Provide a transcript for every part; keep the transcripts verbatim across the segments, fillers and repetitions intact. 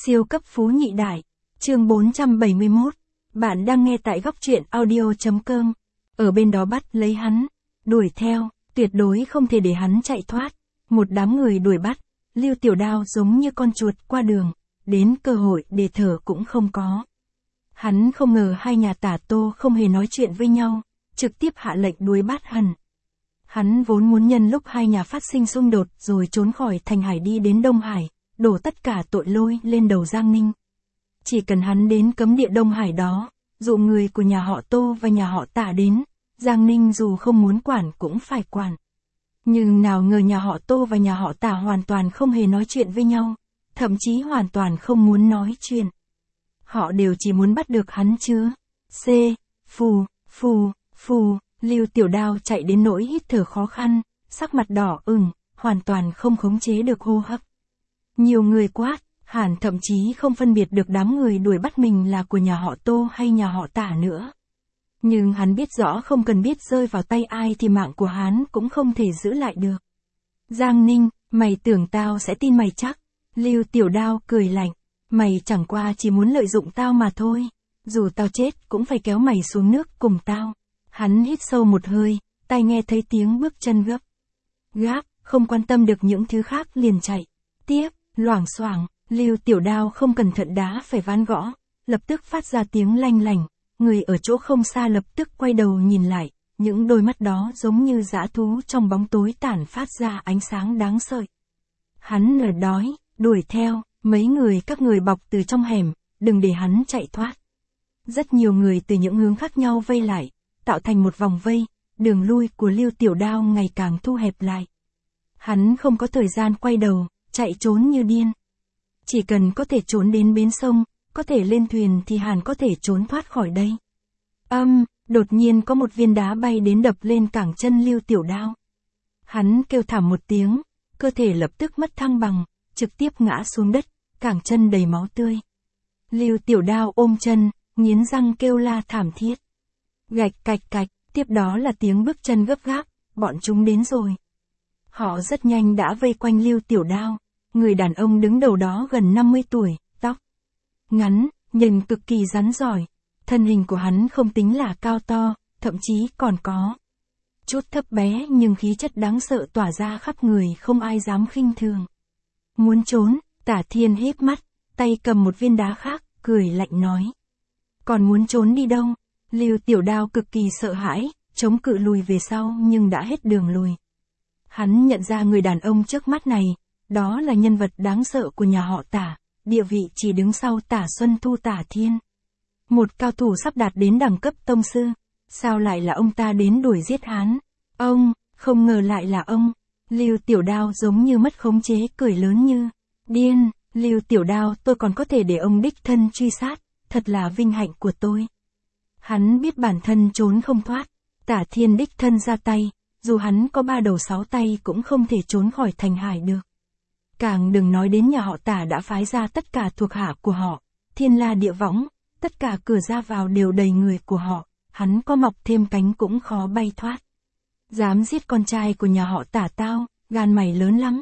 Siêu cấp phú nhị đại. Chương bốn trăm bảy mươi mốt. Bạn đang nghe tại góc truyện audio.com. Ở bên đó bắt lấy hắn, đuổi theo, tuyệt đối không thể để hắn chạy thoát. Một đám người đuổi bắt, Lưu Tiểu Đao giống như con chuột qua đường, đến cơ hội để thở cũng không có. Hắn không ngờ hai nhà Tả Tô không hề nói chuyện với nhau, trực tiếp hạ lệnh đuổi bắt hắn. Hắn vốn muốn nhân lúc hai nhà phát sinh xung đột rồi trốn khỏi Thành Hải đi đến Đông Hải, đổ tất cả tội lỗi lên đầu Giang Ninh. Chỉ cần hắn đến cấm địa Đông Hải đó, dụ người của nhà họ Tô và nhà họ Tả đến, Giang Ninh dù không muốn quản cũng phải quản. Nhưng nào ngờ nhà họ Tô và nhà họ Tả hoàn toàn không hề nói chuyện với nhau, thậm chí hoàn toàn không muốn nói chuyện. Họ đều chỉ muốn bắt được hắn chứ. C. Phù, phù, phù, Lưu Tiểu Đao chạy đến nỗi hít thở khó khăn, sắc mặt đỏ ửng, hoàn toàn không khống chế được hô hấp. Nhiều người quát, hẳn thậm chí không phân biệt được đám người đuổi bắt mình là của nhà họ Tô hay nhà họ Tả nữa. Nhưng hắn biết rõ không cần biết rơi vào tay ai thì mạng của hắn cũng không thể giữ lại được. Giang Ninh, mày tưởng tao sẽ tin mày chắc? Lưu Tiểu Đao cười lạnh, mày chẳng qua chỉ muốn lợi dụng tao mà thôi. Dù tao chết cũng phải kéo mày xuống nước cùng tao. Hắn hít sâu một hơi, tai nghe thấy tiếng bước chân gấp gáp, không quan tâm được những thứ khác liền chạy tiếp, loảng xoảng. Lưu Tiểu Đao không cẩn thận đá phải ván gõ, lập tức phát ra tiếng lanh lảnh, người ở chỗ không xa lập tức quay đầu nhìn lại, những đôi mắt đó giống như dã thú trong bóng tối tản phát ra ánh sáng đáng sợ. Hắn nở đói, đuổi theo, mấy người các người bọc từ trong hẻm, đừng để hắn chạy thoát. Rất nhiều người từ những hướng khác nhau vây lại, tạo thành một vòng vây, đường lui của Lưu Tiểu Đao ngày càng thu hẹp lại. Hắn không có thời gian quay đầu, chạy trốn như điên. Chỉ cần có thể trốn đến bến sông, có thể lên thuyền thì hẳn có thể trốn thoát khỏi đây. Âm, đột nhiên có một viên đá bay đến đập lên cẳng chân Lưu Tiểu Đao. Hắn kêu thảm một tiếng, cơ thể lập tức mất thăng bằng, trực tiếp ngã xuống đất, cẳng chân đầy máu tươi. Lưu Tiểu Đao ôm chân, nghiến răng kêu la thảm thiết. Gạch cạch cạch, tiếp đó là tiếng bước chân gấp gáp, bọn chúng đến rồi. Họ rất nhanh đã vây quanh Lưu Tiểu Đao. Người đàn ông đứng đầu đó gần năm mươi tuổi, tóc ngắn, nhìn cực kỳ rắn giỏi. Thân hình của hắn không tính là cao to, thậm chí còn có chút thấp bé nhưng khí chất đáng sợ tỏa ra khắp người không ai dám khinh thường. Muốn trốn, Tả Thiên híp mắt, tay cầm một viên đá khác, cười lạnh nói. Còn muốn trốn đi đâu? Lưu Tiểu Đao cực kỳ sợ hãi, chống cự lùi về sau nhưng đã hết đường lùi. Hắn nhận ra người đàn ông trước mắt này, đó là nhân vật đáng sợ của nhà họ Tả, địa vị chỉ đứng sau Tả Xuân Thu Tả Thiên. Một cao thủ sắp đạt đến đẳng cấp tông sư, sao lại là ông ta đến đuổi giết hắn? Ông, không ngờ lại là ông. Lưu Tiểu Đao giống như mất khống chế cười lớn như điên. Lưu Tiểu Đao, tôi còn có thể để ông đích thân truy sát, thật là vinh hạnh của tôi. Hắn biết bản thân trốn không thoát, Tả Thiên đích thân ra tay, dù hắn có ba đầu sáu tay cũng không thể trốn khỏi Thành Hải được. Càng đừng nói đến nhà họ Tả đã phái ra tất cả thuộc hạ của họ, thiên la địa võng, tất cả cửa ra vào đều đầy người của họ, hắn có mọc thêm cánh cũng khó bay thoát. Dám giết con trai của nhà họ Tả tao, gan mày lớn lắm.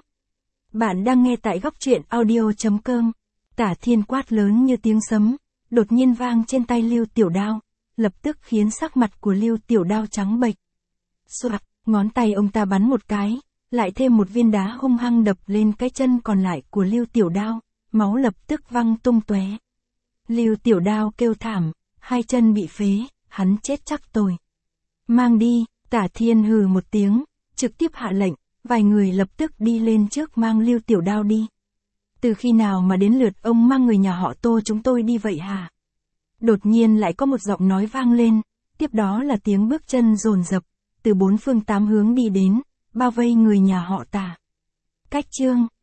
Bạn đang nghe tại góc truyện audio.com. Tả Thiên quát lớn như tiếng sấm, đột nhiên vang trên tay Lưu Tiểu Đao, lập tức khiến sắc mặt của Lưu Tiểu Đao trắng bệch. Xoạc, ngón tay ông ta bắn một cái, lại thêm một viên đá hung hăng đập lên cái chân còn lại của Lưu Tiểu Đao, máu lập tức văng tung tóe. Lưu Tiểu Đao kêu thảm, hai chân bị phế, hắn chết chắc tôi. Mang đi, Tả Thiên hừ một tiếng, trực tiếp hạ lệnh, vài người lập tức đi lên trước mang Lưu Tiểu Đao đi. Từ khi nào mà đến lượt ông mang người nhà họ Tô chúng tôi đi vậy hả? Đột nhiên lại có một giọng nói vang lên, tiếp đó là tiếng bước chân dồn dập, từ bốn phương tám hướng đi đến, bao vây người nhà họ Tả. Cách chương